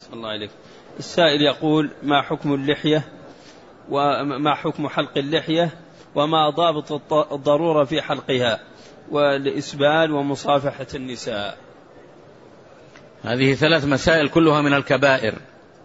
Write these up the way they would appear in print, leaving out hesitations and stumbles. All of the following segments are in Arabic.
الله عليك. السائل يقول: ما حكم اللحية وما حكم حلق اللحية وما ضابط الضرورة في حلقها والإسبال ومصافحة النساء؟ هذه 3 مسائل كلها من الكبائر.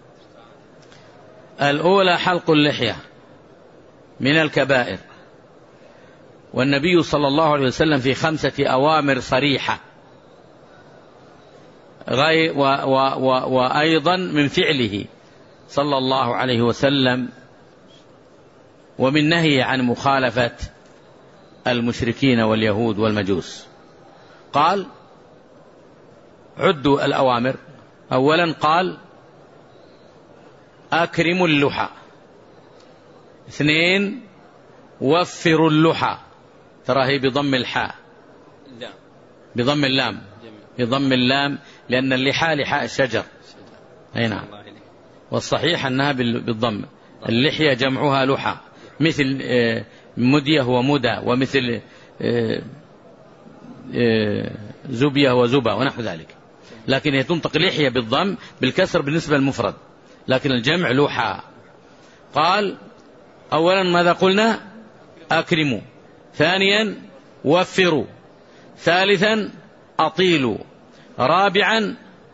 الأولى حلق اللحية من الكبائر، والنبي صلى الله عليه وسلم في 5 أوامر صريحة، وأيضا من فعله صلى الله عليه وسلم ومن نهي عن مخالفة المشركين واليهود والمجوس. قال: عدوا الأوامر. أولا قال: أكرموا اللحى. 2: وفروا اللحى. تراهي بضم الحاء، بضم اللام، بضم اللام، لأن اللحى لحاء الشجر. أي نعم، والصحيح أنها بالضم. اللحية جمعها لحى، مثل مدية ومدى، ومثل زبية وزبا ونحو ذلك، لكن هي تنطق لحية بالضم بالكسر بالنسبة للمفرد، لكن الجمع لحى. قال: أولا ماذا قلنا؟ أكرموا. ثانيا: وفروا. ثالثا: أطيلوا. رابعا: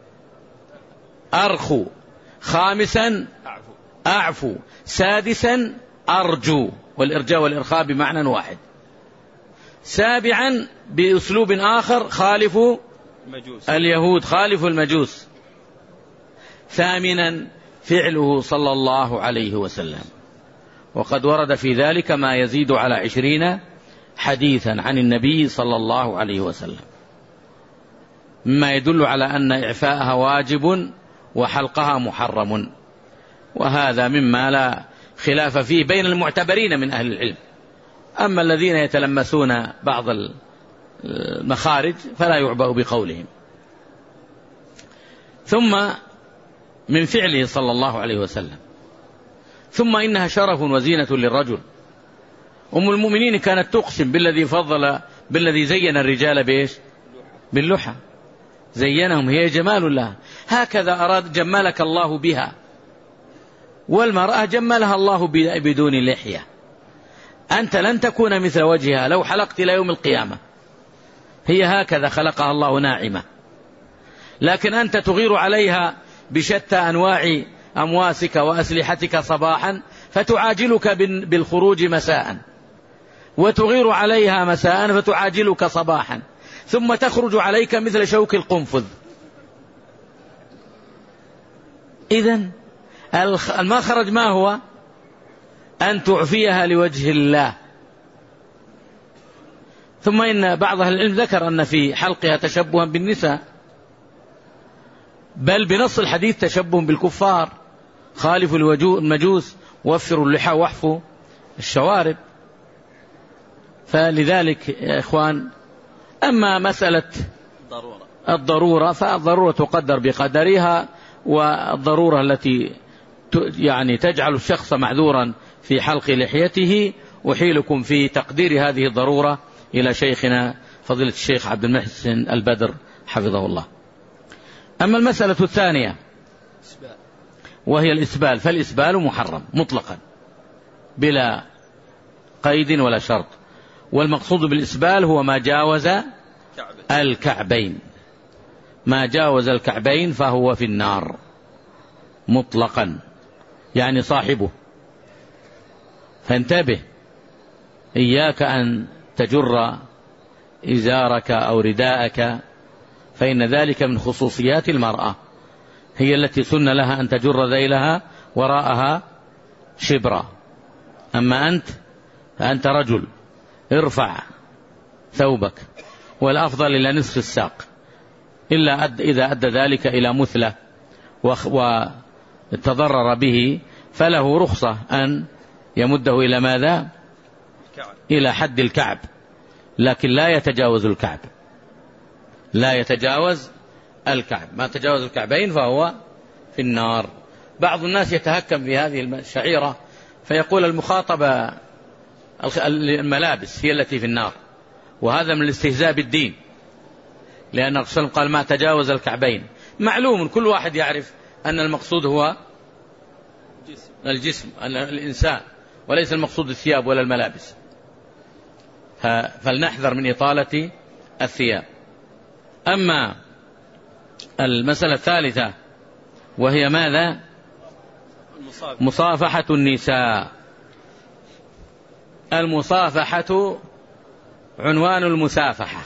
أرخوا. خامسا: أعفوا. سادسا: أرجو، والإرجاء والإرخاء بمعنى واحد. سابعا بأسلوب آخر: خالفوا اليهود، خالفوا المجوس. ثامنا فعله صلى الله عليه وسلم، وقد ورد في ذلك ما يزيد على 20 حديثا عن النبي صلى الله عليه وسلم، مما يدل على أن إعفاءها واجب وحلقها محرم، وهذا مما لا خلاف فيه بين المعتبرين من أهل العلم. أما الذين يتلمسون بعض المخارج فلا يعبأ بقولهم. ثم من فعله صلى الله عليه وسلم. ثم إنها شرف وزينة للرجل. أم المؤمنين كانت تقسم بالذي زين الرجال بإيش؟ باللحى. زينهم، هي جمال الله، هكذا أراد جمالك الله بها. والمرأة جملها الله بدون لحية. أنت لن تكون مثل وجهها لو حلقت إلى يوم القيامة، هي هكذا خلقها الله ناعمة، لكن أنت تغير عليها بشتى أنواع أمواسك وأسلحتك صباحا، فتعاجلك بالخروج مساء، وتغير عليها مساء فتعاجلك صباحا، ثم تخرج عليك مثل شوك القنفذ. إذن المخرج ما هو؟ أن تعفيها لوجه الله. ثم إن بعض أهل العلم ذكر أن في حلقها تشبها بالنساء، بل بنص الحديث تشبه بالكفار: خالفوا المجوس، وفروا اللحى، واحفوا الشوارب. فلذلك يا إخوان، أما مسألة الضرورة فالضرورة تقدر بقدرها، والضرورة التي يعني تجعل الشخص معذورا في حلق لحيته، أحيلكم في تقدير هذه الضرورة إلى شيخنا فضيلة الشيخ عبد المحسن البدر حفظه الله. أما المسألة الثانية وهي الإسبال، فالإسبال محرم مطلقا بلا قيد ولا شرط، والمقصود بالإسبال هو ما جاوز الكعبين. ما جاوز الكعبين فهو في النار مطلقا، يعني صاحبه. فانتبه، إياك أن تجر إزارك أو رداءك، فإن ذلك من خصوصيات المرأة، هي التي سن لها أن تجر ذيلها وراءها شبرا. أما أنت فأنت رجل، ارفع ثوبك، والأفضل إلى نصف الساق، إلا إذا أدى ذلك إلى مثلة وتضرر به فله رخصة أن يمده إلى ماذا؟ إلى حد الكعب، لكن لا يتجاوز الكعب، لا يتجاوز الكعب. ما تجاوز الكعبين فهو في النار. بعض الناس يتهكم في هذه الشعيرة فيقول المخاطبة الملابس هي التي في النار، وهذا من الاستهزاء بالدين، لأن الرسول قال: ما تجاوز الكعبين. معلوم كل واحد يعرف أن المقصود هو الجسم، أن الإنسان، وليس المقصود الثياب ولا الملابس. فلنحذر من إطالة الثياب. أما المسألة الثالثة وهي ماذا؟ مصافحة النساء. المصافحة عنوان المسافحة.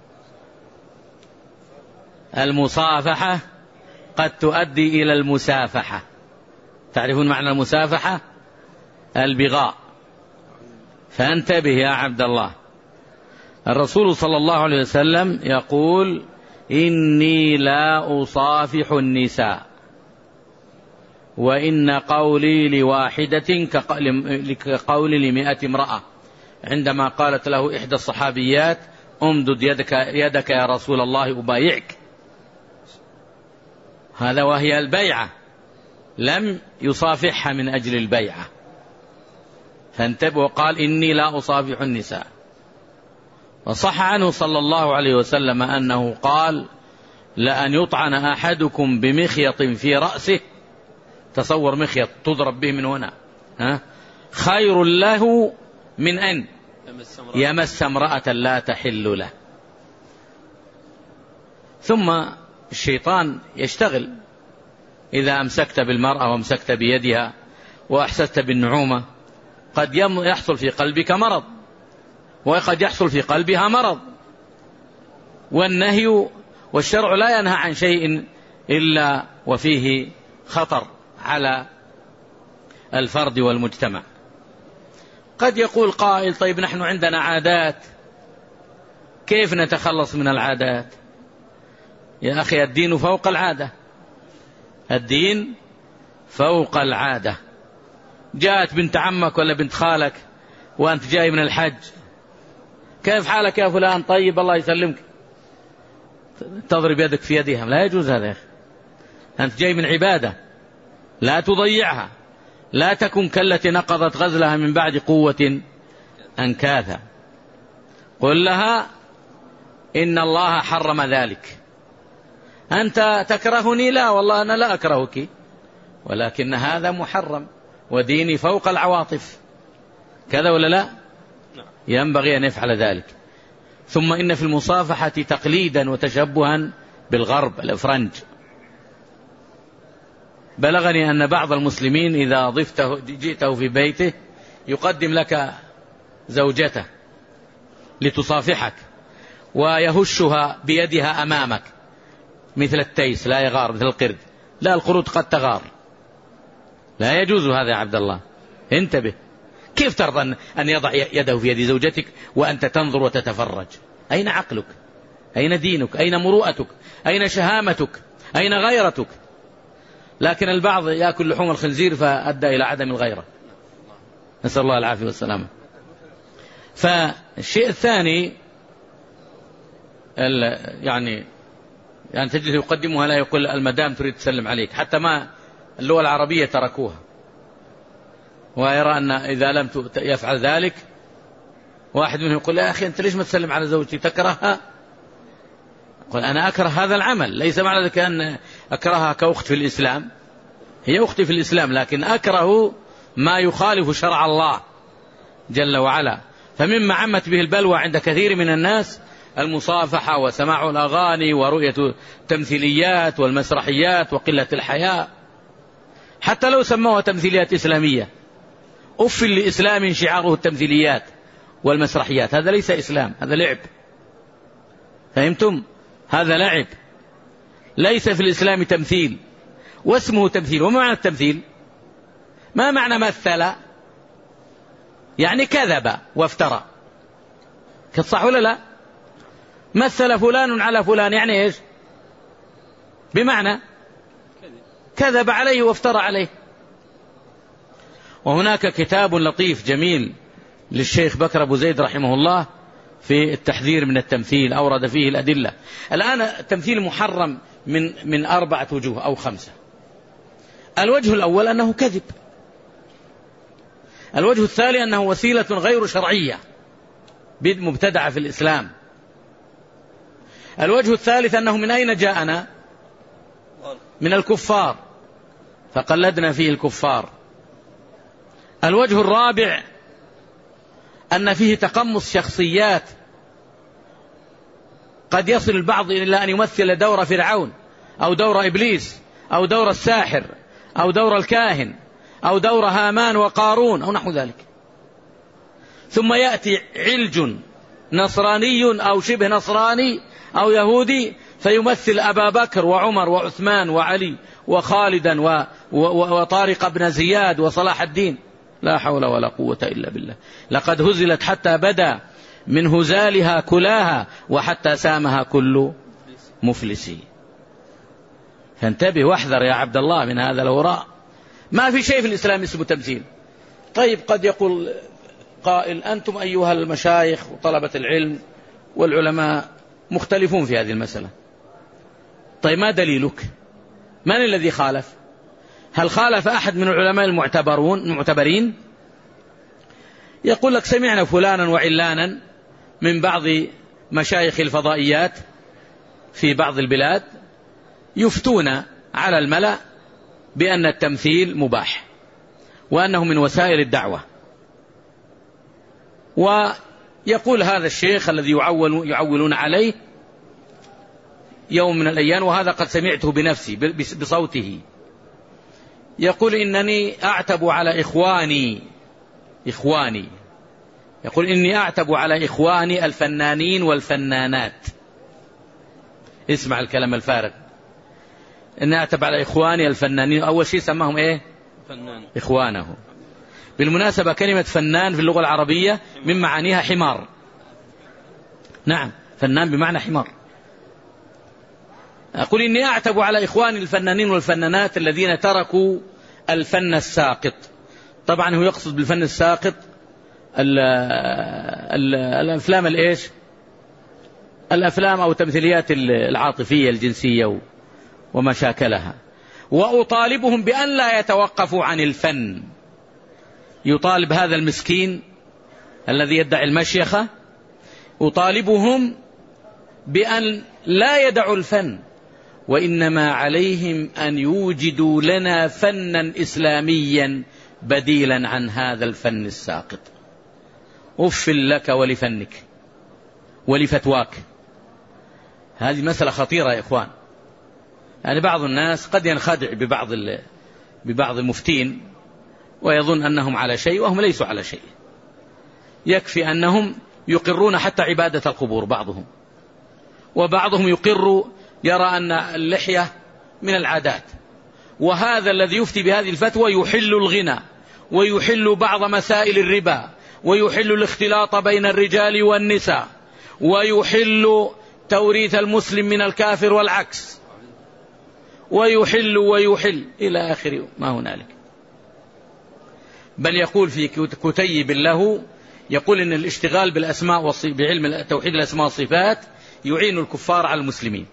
المصافحة قد تؤدي إلى المسافحة. تعرفون معنى المسافحة؟ البغاء. فانتبه يا عبد الله. الرسول صلى الله عليه وسلم يقول: إني لا أصافح النساء، وإن قولي لواحدة كقولي ل100 امرأة. عندما قالت له إحدى الصحابيات: أمدد يدك يا رسول الله أبايعك. هذا وهي البيعة، لم يصافحها من أجل البيعة. فانتبه، قال: إني لا أصافح النساء. وصح عنه صلى الله عليه وسلم أنه قال: لأن يطعن أحدكم بمخيط في رأسه، تصور مخيط تضرب به من هنا، خير له من أن يمس امرأة لا تحل له. ثم الشيطان يشتغل. إذا أمسكت بالمرأة وامسكت بيدها وأحسست بالنعومة، قد يحصل في قلبك مرض، وقد يحصل في قلبها مرض. والنهي والشرع لا ينهى عن شيء إلا وفيه خطر على الفرد والمجتمع. قد يقول قائل: طيب نحن عندنا عادات، كيف نتخلص من العادات؟ يا أخي، الدين فوق العادة. الدين فوق العادة. جاءت بنت عمك ولا بنت خالك وأنت جاي من الحج: كيف حالك يا فلان؟ طيب الله يسلمك. تضرب يدك في يدها، لا يجوز هذا يا أخي. أنت جاي من عبادة، لا تضيعها. لا تكن كالتي نقضت غزلها من بعد قوة أنكاثا. قل لها: إن الله حرم ذلك. أنت تكرهني؟ لا والله أنا لا أكرهك، ولكن هذا محرم، وديني فوق العواطف. كذا ولا لا؟ ينبغي أن يفعل ذلك. ثم إن في المصافحة تقليدا وتشبها بالغرب الأفرنج. بلغني أن بعض المسلمين إذا جئته في بيته يقدم لك زوجته لتصافحك، ويهشها بيدها أمامك مثل التيس، لا يغار مثل القرد. لا، القرود قد تغار. لا يجوز هذا يا عبد الله، انتبه. كيف ترضى أن يضع يده في يد زوجتك وأنت تنظر وتتفرج؟ أين عقلك؟ أين دينك؟ أين مروءتك؟ أين شهامتك؟ أين غيرتك؟ لكن البعض يأكل لحوم الخنزير فأدى إلى عدم الغيرة، نسأل الله العافية والسلامة. فالشيء الثاني يعني تجد يقدمها، لا يقول المدام تريد تسلم عليك. حتى ما اللغة العربية تركوها، ويرى أن إذا لم يفعل ذلك، واحد منهم يقول: يا أخي أنت ليش ما تسلم على زوجتي؟ تكرهها؟ قل: أنا أكره هذا العمل. ليس معنى ذلك أن أكرهها كأخت في الإسلام، هي أختي في الإسلام، لكن أكره ما يخالف شرع الله جل وعلا. فمما عمت به البلوى عند كثير من الناس المصافحة وسماع الأغاني ورؤية التمثيليات والمسرحيات وقلة الحياء، حتى لو سموها تمثيليات إسلامية. أف لإسلام شعاره التمثيليات والمسرحيات، هذا ليس إسلام، هذا لعب. فهمتم؟ هذا لعب، ليس في الإسلام تمثيل، واسمه تمثيل. وما معنى التمثيل؟ ما معنى مثل؟ يعني كذب وافترى. صح ولا لا؟ مثل فلان على فلان، يعني إيش؟ بمعنى كذب عليه وافترى عليه. وهناك كتاب لطيف جميل للشيخ بكر أبو زيد رحمه الله في التحذير من التمثيل، أورد فيه الأدلة. الآن التمثيل محرم من 4 وجوه أو 5. الوجه الأول أنه كذب. الوجه الثاني أنه وسيلة غير شرعية مبتدعة في الإسلام. الوجه الثالث أنه من أين جاءنا؟ من الكفار. فقلدنا فيه الكفار. الوجه الرابع أن فيه تقمص شخصيات، قد يصل البعض إلى أن يمثل دور فرعون أو دور إبليس أو دور الساحر أو دور الكاهن أو دور هامان وقارون أو نحو ذلك. ثم يأتي علج نصراني أو شبه نصراني أو يهودي فيمثل أبا بكر وعمر وعثمان وعلي وخالدا وطارق بن زياد وصلاح الدين. لا حول ولا قوة إلا بالله. لقد هزلت حتى بدا من هزالها كلاها وحتى سامها كل مفلسي. فانتبه واحذر يا عبد الله من هذا الهراء. ما في شيء في الإسلام اسمه تمثيل. طيب قد يقول قائل أنتم أيها المشايخ وطلبة العلم والعلماء مختلفون في هذه المسألة. طيب ما دليلك؟ من الذي خالف؟ هل خالف أحد من العلماء المعتبرين؟ يقول لك سمعنا فلانا وعلانا من بعض مشايخ الفضائيات في بعض البلاد يفتون على الملأ بأن التمثيل مباح وأنه من وسائل الدعوة. ويقول هذا الشيخ الذي يعولون عليه يوم من الأيام، وهذا قد سمعته بنفسي بصوته، يقول إنني أعتب على إخواني يقول إني أعتب على إخواني الفنانين والفنانات. اسمع الكلام الفارغ. إني أعتب على إخواني الفنانين. أول شيء سماهم إيه؟ فنان. إخوانه. بالمناسبة كلمة فنان في اللغة العربية من معانيها حمار. نعم، فنان بمعنى حمار. أقول إني أعتب على إخواني الفنانين والفنانات الذين تركوا الفن الساقط. طبعا هو يقصد بالفن الساقط الأفلام الإيش؟ الأفلام أو التمثيليات العاطفية الجنسية وما شاكلها. وأطالبهم بأن لا يتوقفوا عن الفن. يطالب هذا المسكين الذي يدعي المشيخة، أطالبهم بأن لا يدعوا الفن، وإنما عليهم أن يوجدوا لنا فنا إسلاميا بديلا عن هذا الفن الساقط. أف لك ولفنك ولفتواك. هذه مسألة خطيرة يا إخوان. يعني بعض الناس قد ينخدع ببعض المفتين ويظن أنهم على شيء وهم ليسوا على شيء. يكفي أنهم يقرون حتى عبادة القبور بعضهم، وبعضهم يرى أن اللحية من العادات، وهذا الذي يفتي بهذه الفتوى يحل الغنى ويحل بعض مسائل الربا ويحل الاختلاط بين الرجال والنساء ويحل توريث المسلم من الكافر والعكس ويحل إلى آخر ما هنالك. بل يقول في كتيب له، يقول إن الاشتغال بالأسماء بعلم توحيد الأسماء والصفات يعين الكفار على المسلمين.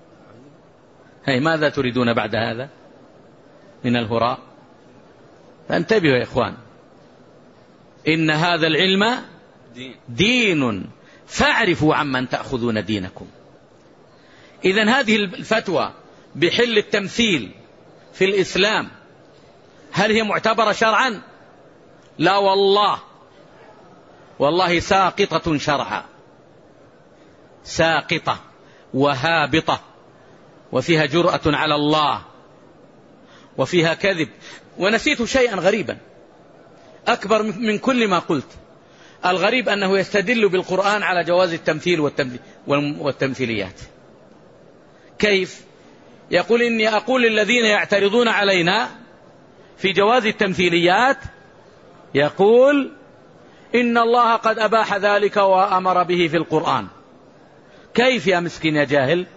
ماذا تريدون بعد هذا من الهراء؟ فانتبهوا يا إخوان، إن هذا العلم دين فاعرفوا عمن تأخذون دينكم. إذن هذه الفتوى بحل التمثيل في الإسلام هل هي معتبرة شرعا؟ لا والله ساقطة شرعا، ساقطة وهابطة، وفيها جرأة على الله وفيها كذب. ونسيت شيئا غريبا أكبر من كل ما قلت. الغريب أنه يستدل بالقرآن على جواز التمثيل والتمثيليات. كيف؟ يقول إني أقول للذين يعترضون علينا في جواز التمثيليات، يقول إن الله قد أباح ذلك وأمر به في القرآن. كيف يا مسكين يا جاهل؟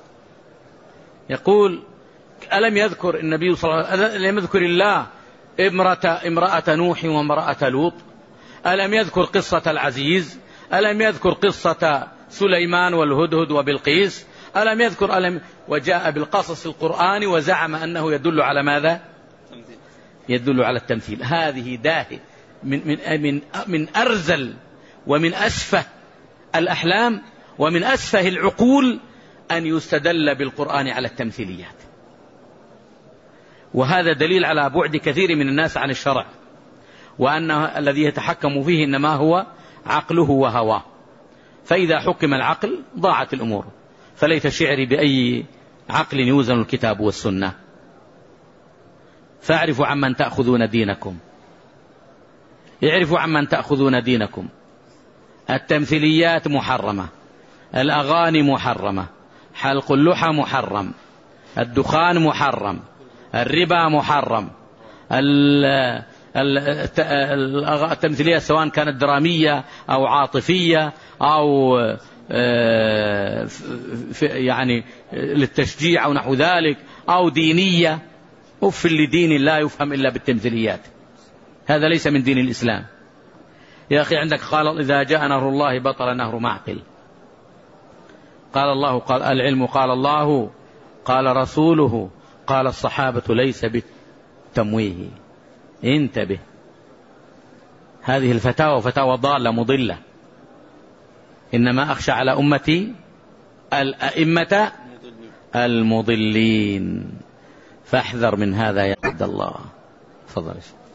يقول ألم يذكر النبي صلى الله عليه وسلم، ألم يذكر الله امرأة نوح وامرأة لوط؟ ألم يذكر قصة العزيز؟ ألم يذكر قصة سليمان والهدهد وبلقيس؟ ألم يذكر وجاء بالقصص القرآني وزعم أنه يدل على ماذا؟ يدل على التمثيل. هذه داهية من أرزل ومن أسفه الأحلام ومن أسفه العقول أن يستدل بالقرآن على التمثيليات. وهذا دليل على بعد كثير من الناس عن الشرع، وأن الذي يتحكم فيه إنما هو عقله وهواه، فإذا حكم العقل ضاعت الأمور. فليت شعري بأي عقل يوزن الكتاب والسنة. فاعرفوا عمن تأخذون دينكم، اعرفوا عمن تأخذون دينكم. التمثيليات محرمة، الأغاني محرمة، حلق اللحى محرم، الدخان محرم، الربا محرم، التمثيلية سواء كانت درامية أو عاطفية أو يعني للتشجيع أو نحو ذلك أو دينية، أف لدين لا يفهم إلا بالتمثيليات. هذا ليس من دين الإسلام. يا أخي عندك قال إذا جاء نهر الله بطل نهر معقل. قال الله، قال العلم، قال الله، قال رسوله، قال الصحابة، ليس بالتمويه. انتبه، هذه الفتاوى فتاوى ضالة مضلة. إنما أخشى على أمتي الأئمة المضلين، فاحذر من هذا يا عبد الله. تفضل.